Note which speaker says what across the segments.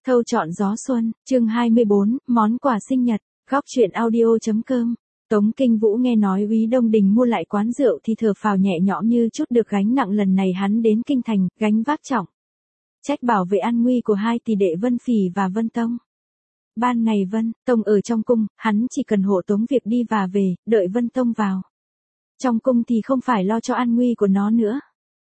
Speaker 1: Thâu chọn gió xuân, chương 24, món quà sinh nhật, góc truyện audio.com. Tống Kinh Vũ nghe nói Úy Đông Đình mua lại quán rượu thì thở phào nhẹ nhõm như chút được gánh nặng lần này hắn đến kinh thành, gánh vác trọng. Trách bảo vệ an nguy của hai tỷ đệ Vân Phỉ và Vân Tông. Ban ngày Vân Tông ở trong cung, hắn chỉ cần hộ tống việc đi và về, đợi Vân Tông vào. Trong cung thì không phải lo cho an nguy của nó nữa.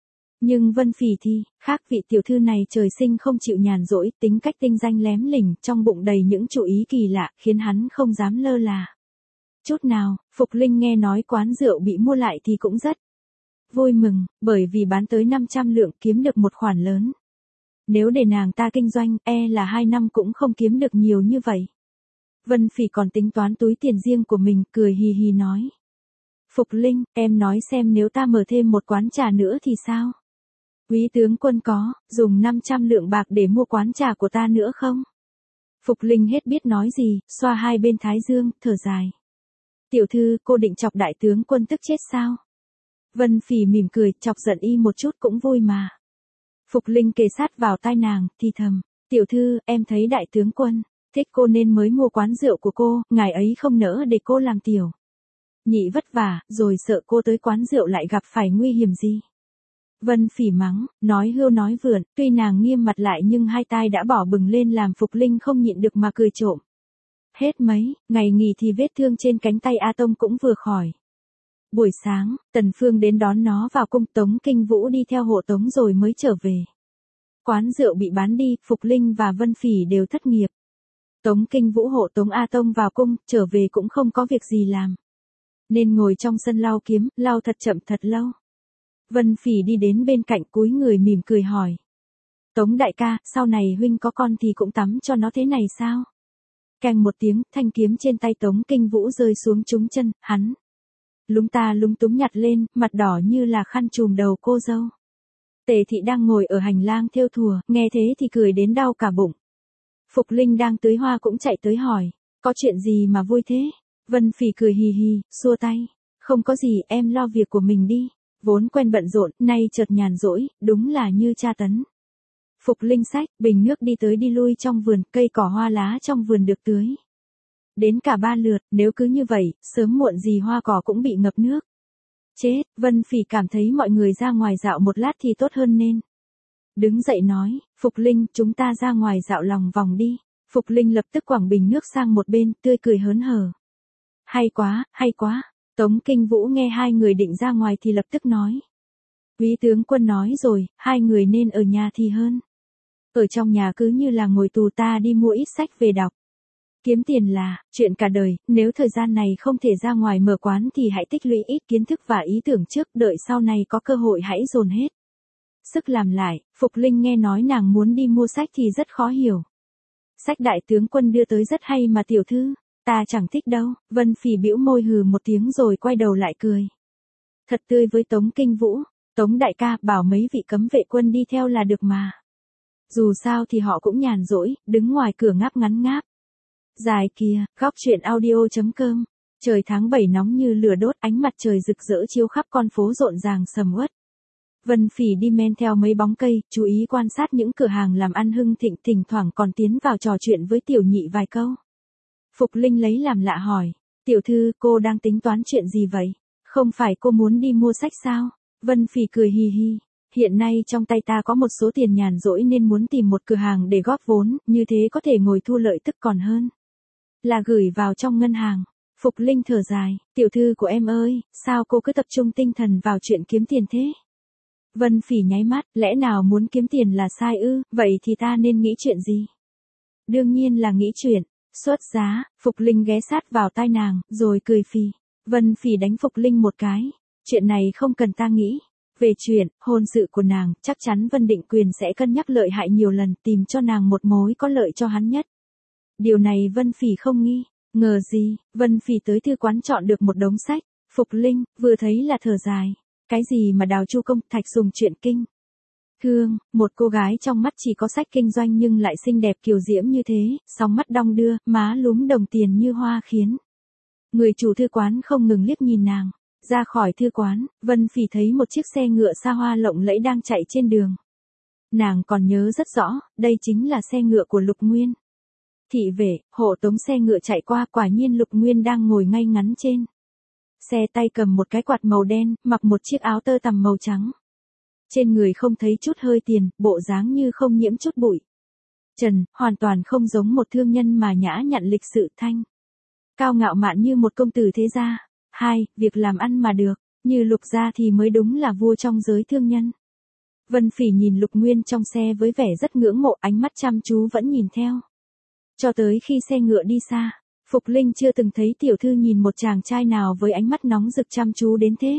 Speaker 1: Nhưng Vân Phỉ thì, khác vị tiểu thư này trời sinh không chịu nhàn rỗi, tính cách tinh danh lém lỉnh, trong bụng đầy những chủ ý kỳ lạ, khiến hắn không dám lơ là. Chút nào, Phục Linh nghe nói quán rượu bị mua lại thì cũng rất vui mừng, bởi vì bán tới 500 lượng kiếm được một khoản lớn. Nếu để nàng ta kinh doanh, là 2 năm cũng không kiếm được nhiều như vậy. Vân Phỉ còn tính toán túi tiền riêng của mình, cười hì hì nói. Phục Linh, em nói xem nếu ta mở thêm một quán trà nữa thì sao? Úy tướng quân có dùng 500 lượng bạc để mua quán trà của ta nữa không? Phục Linh hết biết nói gì, xoa hai bên thái dương, thở dài. Tiểu thư, cô định chọc đại tướng quân tức chết sao? Vân Phỉ mỉm cười, chọc giận y một chút cũng vui mà. Phục Linh kề sát vào tai nàng, thì thầm. Tiểu thư, em thấy đại tướng quân thích cô nên mới mua quán rượu của cô, ngài ấy không nỡ để cô làm tiểu nhị vất vả, rồi sợ cô tới quán rượu lại gặp phải nguy hiểm gì. Vân Phỉ mắng, nói hưu nói vượn, tuy nàng nghiêm mặt lại nhưng hai tai đã bỏ bừng lên làm Phục Linh không nhịn được mà cười trộm. Hết mấy ngày nghỉ thì vết thương trên cánh tay A Tông cũng vừa khỏi. Buổi sáng, Tần Phương đến đón nó vào cung, Tống Kinh Vũ đi theo hộ tống rồi mới trở về. Quán rượu bị bán đi, Phục Linh và Vân Phỉ đều thất nghiệp. Tống Kinh Vũ hộ tống A Tông vào cung, trở về cũng không có việc gì làm. Nên ngồi trong sân lau kiếm, lau thật chậm thật lâu. Vân Phỉ đi đến bên cạnh cúi người mỉm cười hỏi. Tống đại ca, sau này huynh có con thì cũng tắm cho nó thế này sao? Keng một tiếng, thanh kiếm trên tay Tống Kinh Vũ rơi xuống trúng chân, hắn lúng ta lúng túng nhặt lên, mặt đỏ như là khăn trùm đầu cô dâu. Tề thị đang ngồi ở hành lang thêu thùa, nghe thế thì cười đến đau cả bụng. Phục Linh đang tưới hoa cũng chạy tới hỏi, có chuyện gì mà vui thế? Vân Phỉ cười hì hì, xua tay, không có gì, em lo việc của mình đi. Vốn quen bận rộn, nay chợt nhàn rỗi, đúng là như tra tấn. Phục Linh xách bình nước đi tới đi lui trong vườn, cây cỏ hoa lá trong vườn được tưới đến cả 3 lượt, nếu cứ như vậy, sớm muộn gì hoa cỏ cũng bị ngập nước. Chết, Vân Phỉ cảm thấy mọi người ra ngoài dạo một lát thì tốt hơn nên. Đứng dậy nói, Phục Linh, chúng ta ra ngoài dạo lòng vòng đi. Phục Linh lập tức quẳng bình nước sang một bên, tươi cười hớn hở. Hay quá, hay quá. Tống Kinh Vũ nghe hai người định ra ngoài thì lập tức nói. Úy tướng quân nói rồi, hai người nên ở nhà thì hơn. Ở trong nhà cứ như là ngồi tù, ta đi mua ít sách về đọc. Kiếm tiền là chuyện cả đời, nếu thời gian này không thể ra ngoài mở quán thì hãy tích lũy ít kiến thức và ý tưởng trước, đợi sau này có cơ hội hãy dồn hết sức làm lại. Phục Linh nghe nói nàng muốn đi mua sách thì rất khó hiểu. Sách đại tướng quân đưa tới rất hay mà tiểu thư. Ta chẳng thích đâu. Vân Phỉ bĩu môi hừ một tiếng rồi quay đầu lại cười thật tươi với Tống Kinh Vũ. Tống đại ca, bảo mấy vị cấm vệ quân đi theo là được mà. Dù sao thì họ cũng nhàn rỗi, đứng ngoài cửa ngáp ngắn ngáp. Dài kìa, góc truyện audio.com. Trời tháng 7 nóng như lửa đốt, ánh mặt trời rực rỡ chiếu khắp con phố rộn ràng sầm uất. Vân Phỉ đi men theo mấy bóng cây, chú ý quan sát những cửa hàng làm ăn hưng thịnh, thỉnh thoảng còn tiến vào trò chuyện với tiểu nhị vài câu. Phục Linh lấy làm lạ hỏi, tiểu thư, cô đang tính toán chuyện gì vậy? Không phải cô muốn đi mua sách sao? Vân Phỉ cười hì hì, hiện nay trong tay ta có một số tiền nhàn rỗi nên muốn tìm một cửa hàng để góp vốn, như thế có thể ngồi thu lợi tức còn hơn là gửi vào trong ngân hàng. Phục Linh thở dài, tiểu thư của em ơi, sao cô cứ tập trung tinh thần vào chuyện kiếm tiền thế? Vân Phỉ nháy mắt, lẽ nào muốn kiếm tiền là sai ư, vậy thì ta nên nghĩ chuyện gì? Đương nhiên là nghĩ chuyện xuất giá. Phục Linh ghé sát vào tai nàng, rồi cười phì. Vân Phỉ đánh Phục Linh một cái. Chuyện này không cần ta nghĩ. Về chuyện hôn sự của nàng, chắc chắn Vân Định Quyền sẽ cân nhắc lợi hại nhiều lần, tìm cho nàng một mối có lợi cho hắn nhất. Điều này Vân Phỉ không nghi ngờ gì. Vân Phỉ tới thư quán chọn được một đống sách. Phục Linh vừa thấy là thở dài. Cái gì mà Đào Chu Công, Thạch Sùng truyện kinh Thương, một cô gái trong mắt chỉ có sách kinh doanh nhưng lại xinh đẹp kiều diễm như thế, sóng mắt đong đưa, má lúm đồng tiền như hoa khiến người chủ thư quán không ngừng liếc nhìn nàng. Ra khỏi thư quán, Vân Phỉ thấy một chiếc xe ngựa xa hoa lộng lẫy đang chạy trên đường. Nàng còn nhớ rất rõ, đây chính là xe ngựa của Lục Nguyên. Thị vệ, hộ tống xe ngựa chạy qua, quả nhiên Lục Nguyên đang ngồi ngay ngắn trên xe, tay cầm một cái quạt màu đen, mặc một chiếc áo tơ tằm màu trắng. Trên người không thấy chút hơi tiền, bộ dáng như không nhiễm chút bụi trần, hoàn toàn không giống một thương nhân mà nhã nhặn lịch sự thanh cao ngạo mạn như một công tử thế gia. Hai, việc làm ăn mà được, như Lục gia thì mới đúng là vua trong giới thương nhân. Vân Phỉ nhìn Lục Nguyên trong xe với vẻ rất ngưỡng mộ, ánh mắt chăm chú vẫn nhìn theo. Cho tới khi xe ngựa đi xa, Phục Linh chưa từng thấy tiểu thư nhìn một chàng trai nào với ánh mắt nóng rực chăm chú đến thế.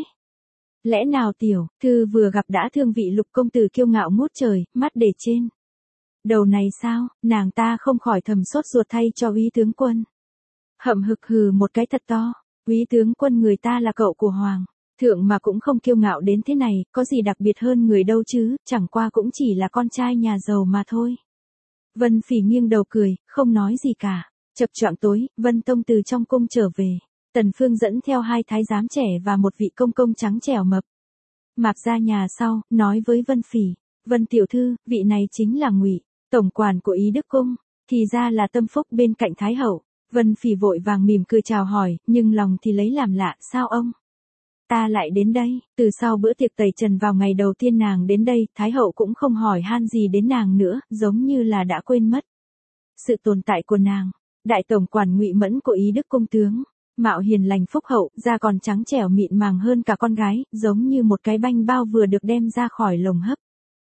Speaker 1: Lẽ nào tiểu thư vừa gặp đã thương vị Lục công tử kiêu ngạo ngút trời, mắt để trên đầu này sao? Nàng ta không khỏi thầm sốt ruột thay cho úy tướng quân. Hậm hực hừ một cái thật to. Úy tướng quân người ta là cậu của hoàng thượng mà cũng không kiêu ngạo đến thế này, có gì đặc biệt hơn người đâu chứ, chẳng qua cũng chỉ là con trai nhà giàu mà thôi. Vân Phỉ nghiêng đầu cười, không nói gì cả. Chập choạng tối, Vân Tông từ trong cung trở về. Tần Phương dẫn theo 2 thái giám trẻ và một vị công công trắng trẻo mập mạp ra nhà sau, nói với Vân Phỉ, Vân tiểu thư, vị này chính là Ngụy tổng quản của Ý Đức cung, thì ra là tâm phúc bên cạnh Thái hậu. Vân Phỉ vội vàng mỉm cười chào hỏi, nhưng lòng thì lấy làm lạ, sao ông ta lại đến đây? Từ sau bữa tiệc tẩy trần vào ngày đầu tiên nàng đến đây, Thái hậu cũng không hỏi han gì đến nàng nữa, giống như là đã quên mất sự tồn tại của nàng. Đại tổng quản Ngụy Mẫn của Ý Đức cung tướng, mạo hiền lành phúc hậu, da còn trắng trẻo mịn màng hơn cả con gái, giống như một cái banh bao vừa được đem ra khỏi lồng hấp.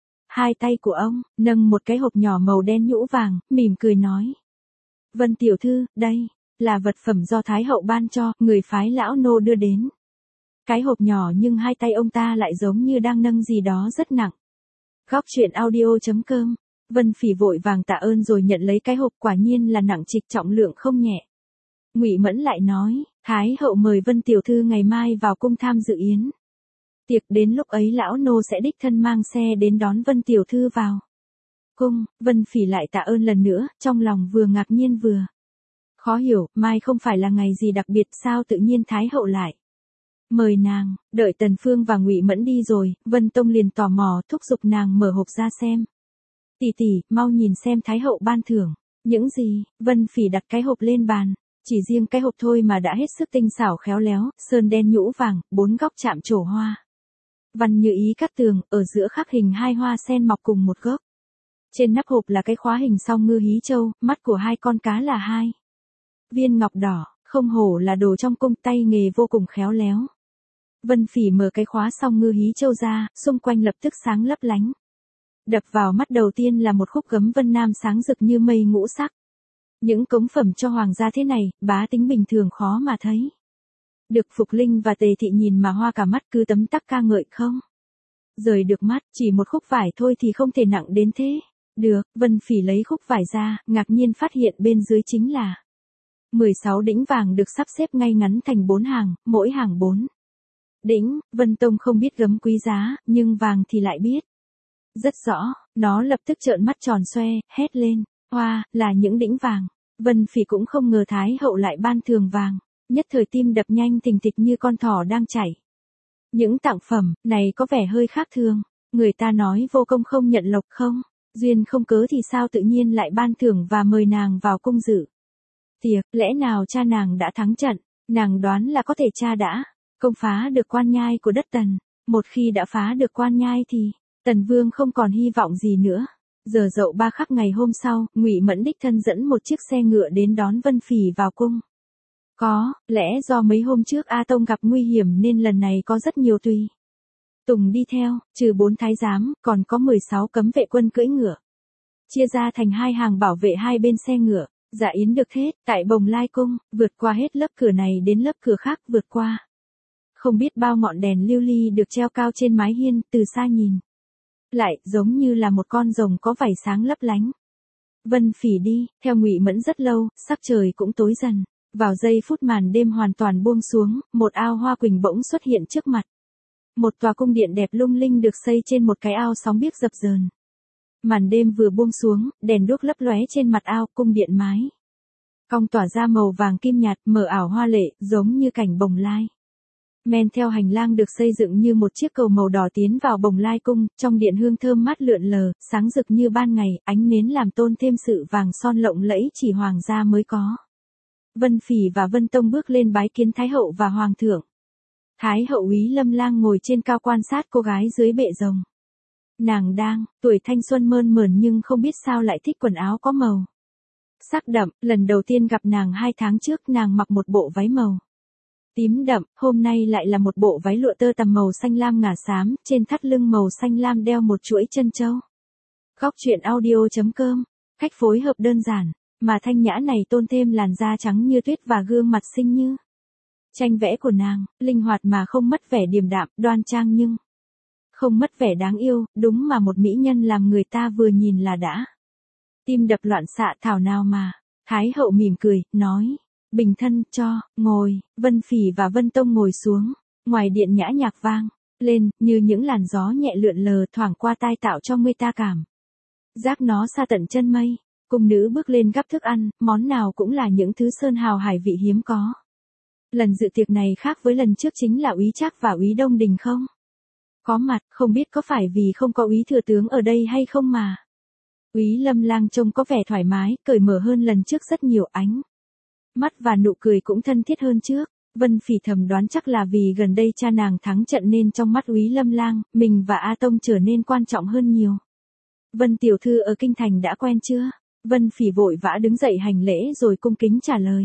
Speaker 1: 2 tay của ông nâng một cái hộp nhỏ màu đen nhũ vàng, mỉm cười nói: Vân tiểu thư, đây là vật phẩm do Thái hậu ban cho, người phái lão nô đưa đến. Cái hộp nhỏ nhưng 2 tay ông ta lại giống như đang nâng gì đó rất nặng. Góc truyện audio.com. Vân Phỉ vội vàng tạ ơn rồi nhận lấy cái hộp, quả nhiên là nặng trịch, trọng lượng không nhẹ. Ngụy Mẫn lại nói, Thái hậu mời Vân tiểu thư ngày mai vào cung tham dự yến tiệc, đến lúc ấy lão nô sẽ đích thân mang xe đến đón Vân tiểu thư vào cung. Vân Phỉ lại tạ ơn lần nữa, trong lòng vừa ngạc nhiên vừa khó hiểu, mai không phải là ngày gì đặc biệt sao tự nhiên Thái hậu lại mời nàng. Đợi Tần Phương và Ngụy Mẫn đi rồi, Vân Tông liền tò mò thúc giục nàng mở hộp ra xem. Tỷ tỷ, mau nhìn xem Thái hậu ban thưởng những gì. Vân Phỉ đặt cái hộp lên bàn, chỉ riêng cái hộp thôi mà đã hết sức tinh xảo khéo léo, sơn đen nhũ vàng, 4 góc chạm trổ hoa văn như ý cát tường, ở giữa khắc hình 2 hoa sen mọc cùng một gốc. Trên nắp hộp là cái khóa hình song ngư hí châu, mắt của 2 con cá là 2 viên ngọc đỏ, không hổ là đồ trong cung, tay nghề vô cùng khéo léo. Vân Phỉ mở cái khóa song ngư hí châu ra, xung quanh lập tức sáng lấp lánh. Đập vào mắt đầu tiên là một khúc gấm vân nam sáng rực như mây ngũ sắc. Những cống phẩm cho hoàng gia thế này, bá tính bình thường khó mà thấy. Được Phục Linh và Tề Thị nhìn mà hoa cả mắt, cứ tấm tắc ca ngợi không rời được mắt, chỉ một khúc vải thôi thì không thể nặng đến thế được. Vân Phỉ lấy khúc vải ra, ngạc nhiên phát hiện bên dưới chính là 16 đĩnh vàng được sắp xếp ngay ngắn thành 4 hàng, mỗi hàng 4 đĩnh. Vân Tông không biết gấm quý giá, nhưng vàng thì lại biết rất rõ. Nó lập tức trợn mắt tròn xoe, hét lên, hoa, là những đĩnh vàng. Vân Phỉ cũng không ngờ Thái hậu lại ban thưởng vàng, nhất thời tim đập nhanh thình thịch như con thỏ đang chảy. Những tặng phẩm này có vẻ hơi khác thường. Người ta nói vô công không nhận lộc, không duyên không cớ thì sao tự nhiên lại ban thưởng và mời nàng vào cung dự tiệc. Lẽ nào cha nàng đã thắng trận? Nàng đoán là có thể cha đã công phá được quan nhai của đất Tần. Một khi đã phá được quan nhai thì Tần Vương không còn hy vọng gì nữa. Giờ dậu 3 khắc ngày hôm sau, Ngụy Mẫn đích thân dẫn một chiếc xe ngựa đến đón Vân Phỉ vào cung. Có lẽ do mấy hôm trước A Tông gặp nguy hiểm nên lần này có rất nhiều tùy tùng đi theo, trừ 4 thái giám, còn có 16 cấm vệ quân cưỡi ngựa. Chia ra thành 2 hàng bảo vệ hai bên xe ngựa. Dạ yến được hết, tại Bồng Lai cung, vượt qua hết lớp cửa này đến lớp cửa khác, vượt qua không biết bao ngọn đèn lưu ly được treo cao trên mái hiên, từ xa nhìn lại giống như là một con rồng có vảy sáng lấp lánh. Vân Phỉ đi theo Ngụy Mẫn rất lâu, sắc trời cũng tối dần. Vào giây phút màn đêm hoàn toàn buông xuống, một ao hoa quỳnh bỗng xuất hiện trước mặt. Một tòa cung điện đẹp lung linh được xây trên một cái ao sóng biếc dập dờn. Màn đêm vừa buông xuống, đèn đuốc lấp lóe trên mặt ao, cung điện mái cong tỏa ra màu vàng kim nhạt, mờ ảo hoa lệ, giống như cảnh Bồng Lai. Men theo hành lang được xây dựng như một chiếc cầu màu đỏ tiến vào Bồng Lai cung, trong điện hương thơm mát lượn lờ, sáng rực như ban ngày, ánh nến làm tôn thêm sự vàng son lộng lẫy chỉ hoàng gia mới có. Vân Phỉ và Vân Tông bước lên bái kiến Thái hậu và Hoàng thượng. Thái hậu Úy Lâm Lang ngồi trên cao quan sát cô gái dưới bệ rồng. Nàng đang, tuổi thanh xuân mơn mởn nhưng không biết sao lại thích quần áo có màu sắc đậm, lần đầu tiên gặp nàng 2 tháng trước nàng mặc một bộ váy màu tím đậm, hôm nay lại là một bộ váy lụa tơ tằm màu xanh lam ngà xám, trên thắt lưng màu xanh lam đeo một chuỗi chân châu. Góc truyện audio.com, cách phối hợp đơn giản, mà thanh nhã này tôn thêm làn da trắng như tuyết và gương mặt xinh như tranh vẽ của nàng, linh hoạt mà không mất vẻ điềm đạm, đoan trang nhưng không mất vẻ đáng yêu, đúng mà một mỹ nhân làm người ta vừa nhìn là đã tim đập loạn xạ. Thảo nào mà. Thái hậu mỉm cười, nói, bình thân, cho, ngồi. Vân Phỉ và Vân Tông ngồi xuống, ngoài điện nhã nhạc vang lên, như những làn gió nhẹ lượn lờ thoảng qua tai tạo cho người ta cảm giác nó xa tận chân mây. Cung nữ bước lên gắp thức ăn, món nào cũng là những thứ sơn hào hải vị hiếm có. Lần dự tiệc này khác với lần trước chính là Úy Trác và Úy Đông Đình không có mặt, không biết có phải vì không có Úy thừa tướng ở đây hay không mà. Úy Lâm Lang trông có vẻ thoải mái, cởi mở hơn lần trước rất nhiều, ánh mắt và nụ cười cũng thân thiết hơn trước. Vân Phỉ thầm đoán chắc là vì gần đây cha nàng thắng trận nên trong mắt Úy Lâm Lang, mình và A Tông trở nên quan trọng hơn nhiều. Vân tiểu thư ở kinh thành đã quen chưa? Vân Phỉ vội vã đứng dậy hành lễ rồi cung kính trả lời.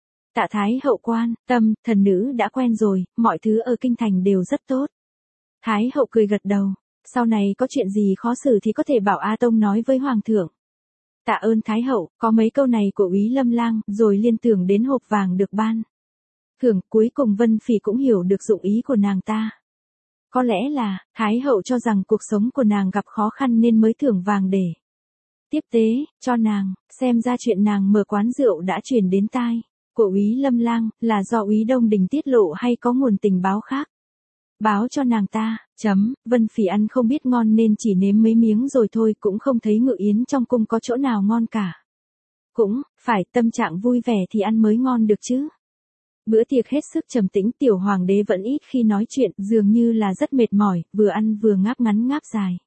Speaker 1: Tạ Thái hậu quan tâm, thần nữ đã quen rồi, mọi thứ ở kinh thành đều rất tốt. Thái hậu cười gật đầu, sau này có chuyện gì khó xử thì có thể bảo A Tông nói với Hoàng thượng. Tạ ơn Thái hậu. Có mấy câu này của Úy Lâm Lang, rồi liên tưởng đến hộp vàng được ban thưởng, cuối cùng Vân Phỉ cũng hiểu được dụng ý của nàng ta. Có lẽ là, Thái hậu cho rằng cuộc sống của nàng gặp khó khăn nên mới thưởng vàng để tiếp tế cho nàng. Xem ra chuyện nàng mở quán rượu đã truyền đến tai của Úy Lâm Lang, là do Úy Đông Đình tiết lộ hay có nguồn tình báo khác báo cho nàng ta. Vân Phỉ ăn không biết ngon nên chỉ nếm mấy miếng rồi thôi, cũng không thấy ngự yến trong cung có chỗ nào ngon cả. Cũng phải tâm trạng vui vẻ thì ăn mới ngon được chứ. Bữa tiệc hết sức trầm tĩnh, tiểu hoàng đế vẫn ít khi nói chuyện, dường như là rất mệt mỏi, vừa ăn vừa ngáp ngắn ngáp dài.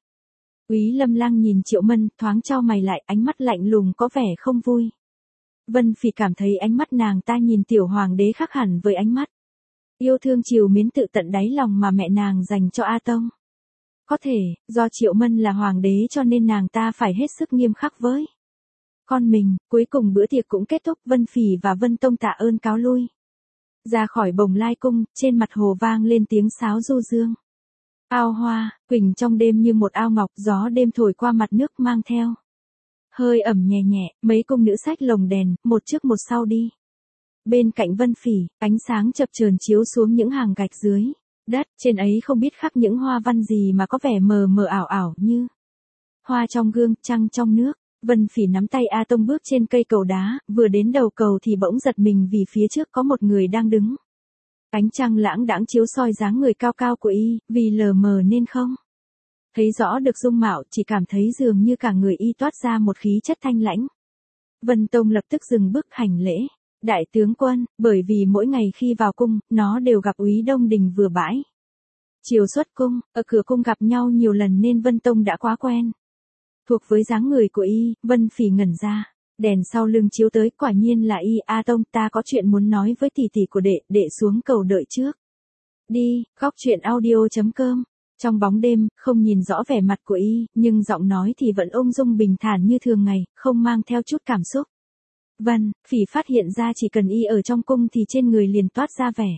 Speaker 1: Úy Lâm Lang nhìn Triệu Mân, thoáng chau mày lại, ánh mắt lạnh lùng có vẻ không vui. Vân Phỉ cảm thấy ánh mắt nàng ta nhìn tiểu hoàng đế khác hẳn với ánh mắt yêu thương trìu mến tự tận đáy lòng mà mẹ nàng dành cho A Tông. Có thể, do Triệu Mân là hoàng đế cho nên nàng ta phải hết sức nghiêm khắc với con mình. Cuối cùng bữa tiệc cũng kết thúc, Vân Phỉ và Vân Tông tạ ơn cáo lui. Ra khỏi Bồng Lai cung, trên mặt hồ vang lên tiếng sáo du dương. Ao hoa, quỳnh trong đêm như một ao ngọc, gió đêm thổi qua mặt nước mang theo hơi ẩm nhẹ nhẹ, mấy cung nữ xách lồng đèn, một trước một sau đi. Bên cạnh Vân Phỉ, ánh sáng chập chờn chiếu xuống những hàng gạch dưới đất, trên ấy không biết khắc những hoa văn gì mà có vẻ mờ mờ ảo ảo như hoa trong gương, trăng trong nước. Vân Phỉ nắm tay A Tông bước trên cây cầu đá, vừa đến đầu cầu thì bỗng giật mình vì phía trước có một người đang đứng. Ánh trăng lãng đãng chiếu soi dáng người cao cao của y, vì lờ mờ nên không thấy rõ được dung mạo, chỉ cảm thấy dường như cả người y toát ra một khí chất thanh lãnh. Vân Tông lập tức dừng bước hành lễ. Đại tướng quân, bởi vì mỗi ngày khi vào cung, nó đều gặp Úy Đông Đình vừa bãi chiều xuất cung, ở cửa cung gặp nhau nhiều lần nên Vân Tông đã quá quen thuộc với dáng người của y. Vân Phỉ ngẩn ra, đèn sau lưng chiếu tới, quả nhiên là y. A Tông, ta có chuyện muốn nói với tỷ tỷ của đệ xuống cầu đợi trước. Đi. Góc truyện audio.com. Trong bóng đêm, không nhìn rõ vẻ mặt của y, nhưng giọng nói thì vẫn ung dung bình thản như thường ngày, không mang theo chút cảm xúc. Vân Phỉ phát hiện ra chỉ cần y ở trong cung thì trên người liền toát ra vẻ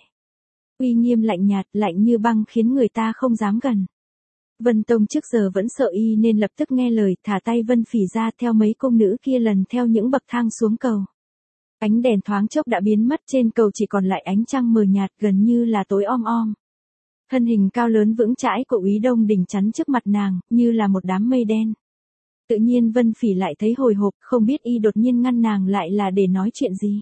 Speaker 1: uy nghiêm lạnh nhạt, lạnh như băng khiến người ta không dám gần. Vân Tông trước giờ vẫn sợ y nên lập tức nghe lời, thả tay Vân Phỉ ra, theo mấy cung nữ kia lần theo những bậc thang xuống cầu. Ánh đèn thoáng chốc đã biến mất, trên cầu chỉ còn lại ánh trăng mờ nhạt, gần như là tối om om. Thân hình cao lớn vững chãi của Úy Đông Đình chắn trước mặt nàng, như là một đám mây đen. Tự nhiên Vân Phỉ lại thấy hồi hộp, không biết y đột nhiên ngăn nàng lại là để nói chuyện gì.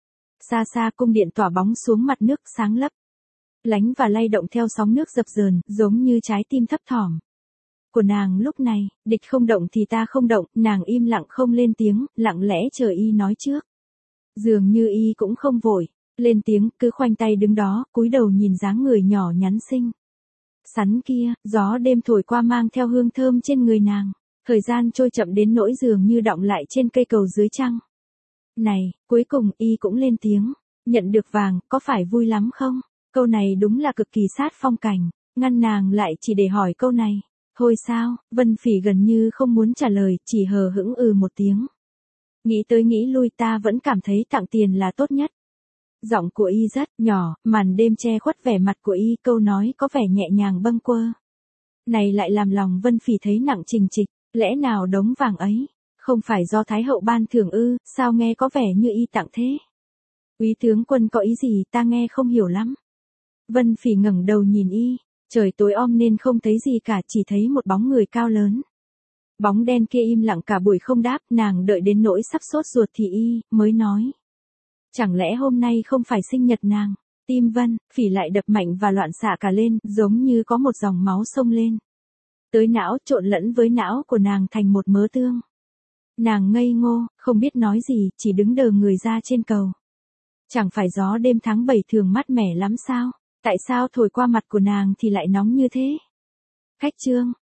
Speaker 1: Xa xa cung điện tỏa bóng xuống mặt nước sáng lấp lánh và lay động theo sóng nước dập dờn, giống như trái tim thấp thỏm của nàng lúc này. Địch không động thì ta không động, nàng im lặng không lên tiếng, lặng lẽ chờ y nói trước. Dường như y cũng không vội. lên tiếng, cứ khoanh tay đứng đó, cúi đầu nhìn dáng người nhỏ nhắn xinh xắn kia, gió đêm thổi qua mang theo hương thơm trên người nàng. Thời gian trôi chậm đến nỗi dường như đọng lại trên cây cầu dưới trăng. Này, cuối cùng y cũng lên tiếng, nhận được vàng, có phải vui lắm không? Câu này đúng là cực kỳ sát phong cảnh, ngăn nàng lại chỉ để hỏi câu này. Thôi sao, Vân Phỉ gần như không muốn trả lời, chỉ hờ hững một tiếng. Nghĩ tới nghĩ lui ta vẫn cảm thấy tặng tiền là tốt nhất. Giọng của y rất nhỏ, màn đêm che khuất vẻ mặt của y, câu nói có vẻ nhẹ nhàng bâng quơ. Này lại làm lòng Vân Phỉ thấy nặng trịch trịch, lẽ nào đống vàng ấy không phải do Thái hậu ban thưởng ư, sao nghe có vẻ như y tặng thế? Úy tướng quân có ý gì ta nghe không hiểu lắm. Vân Phỉ ngẩng đầu nhìn y, trời tối om nên không thấy gì cả, chỉ thấy một bóng người cao lớn. Bóng đen kia im lặng cả buổi không đáp, nàng đợi đến nỗi sắp sốt ruột thì y mới nói. Chẳng lẽ hôm nay không phải sinh nhật nàng? Tim Vân Phỉ lại đập mạnh và loạn xạ cả lên, giống như có một dòng máu xông lên. Tới não trộn lẫn với não của nàng thành một mớ tương. Nàng ngây ngô, không biết nói gì, chỉ đứng đờ người ra trên cầu. Chẳng phải gió đêm tháng 7 thường mát mẻ lắm sao? Tại sao thổi qua mặt của nàng thì lại nóng như thế? Khách trương,